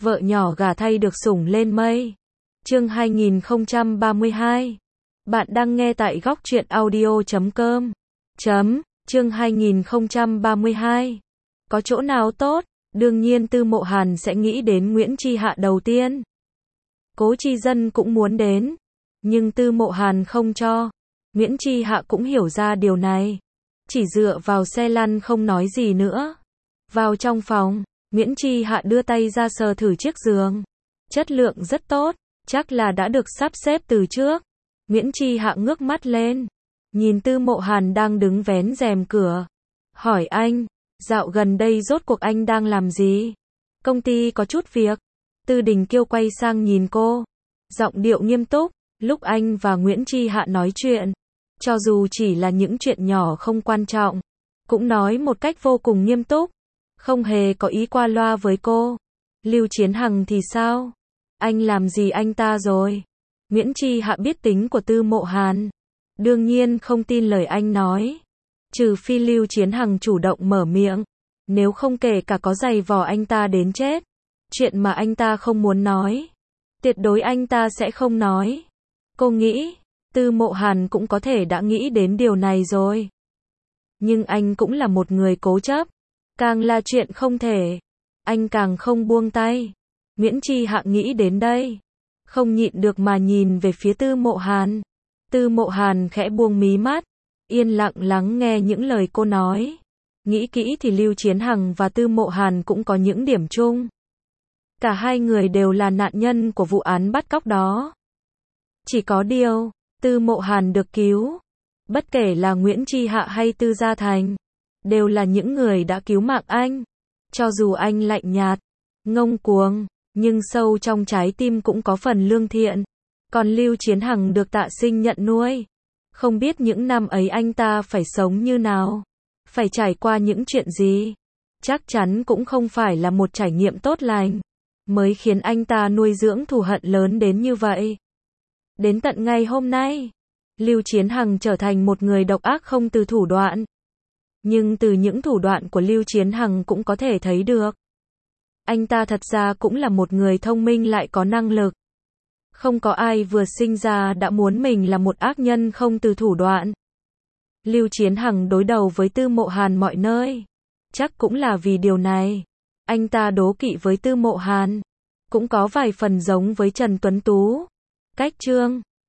Vợ nhỏ gả thay được sủng lên mây. Chương 2032. Bạn đang nghe tại góc truyện audio.com. Chương 2032. Có chỗ nào tốt? Đương nhiên Tư Mộ Hàn sẽ nghĩ đến Nguyễn Chi Hạ đầu tiên. Cố Chi Dân cũng muốn đến, nhưng Tư Mộ Hàn không cho. Nguyễn Chi Hạ cũng hiểu ra điều này, chỉ dựa vào xe lăn không nói gì nữa. Vào trong phòng, Nguyễn Chi Hạ đưa tay ra sờ thử chiếc giường. Chất lượng rất tốt, chắc là đã được sắp xếp từ trước. Nguyễn Chi Hạ ngước mắt lên, nhìn Tư Mộ Hàn đang đứng vén rèm cửa. Hỏi anh, dạo gần đây rốt cuộc anh đang làm gì? Công ty có chút việc. Tư Đình Kiêu quay sang nhìn cô, giọng điệu nghiêm túc. Lúc anh và Nguyễn Chi Hạ nói chuyện, cho dù chỉ là những chuyện nhỏ không quan trọng, cũng nói một cách vô cùng nghiêm túc, không hề có ý qua loa với cô. Lưu Chiến Hằng thì sao? Anh làm gì anh ta rồi? Nguyễn Chi Hạ biết tính của Tư Mộ Hàn, đương nhiên không tin lời anh nói. Trừ phi Lưu Chiến Hằng chủ động mở miệng, nếu không kể cả có giày vò anh ta đến chết. Chuyện mà anh ta không muốn nói, tuyệt đối anh ta sẽ không nói. Cô nghĩ, Tư Mộ Hàn cũng có thể đã nghĩ đến điều này rồi. Nhưng anh cũng là một người cố chấp, càng là chuyện không thể, anh càng không buông tay. Nguyễn Chi Hạ nghĩ đến đây, không nhịn được mà nhìn về phía Tư Mộ Hàn. Tư Mộ Hàn khẽ buông mí mắt, yên lặng lắng nghe những lời cô nói. Nghĩ kỹ thì Lưu Chiến Hằng và Tư Mộ Hàn cũng có những điểm chung. Cả hai người đều là nạn nhân của vụ án bắt cóc đó. Chỉ có điều, Tư Mộ Hàn được cứu. Bất kể là Nguyễn Chi Hạ hay Tư Gia Thành, đều là những người đã cứu mạng anh. Cho dù anh lạnh nhạt, ngông cuồng, nhưng sâu trong trái tim cũng có phần lương thiện. Còn Lưu Chiến Hằng được Tạ Sinh nhận nuôi. Không biết những năm ấy anh ta phải sống như nào, phải trải qua những chuyện gì. Chắc chắn cũng không phải là một trải nghiệm tốt lành, mới khiến anh ta nuôi dưỡng thù hận lớn đến như vậy. Đến tận ngày hôm nay, Lưu Chiến Hằng trở thành một người độc ác không từ thủ đoạn. Nhưng từ những thủ đoạn của Lưu Chiến Hằng cũng có thể thấy được, anh ta thật ra cũng là một người thông minh lại có năng lực. Không có ai vừa sinh ra đã muốn mình là một ác nhân không từ thủ đoạn. Lưu Chiến Hằng đối đầu với Tư Mộ Hàn mọi nơi. Chắc cũng là vì điều này, anh ta đố kỵ với Tư Mộ Hàn. Cũng có vài phần giống với Trần Tuấn Tú. Cách Trương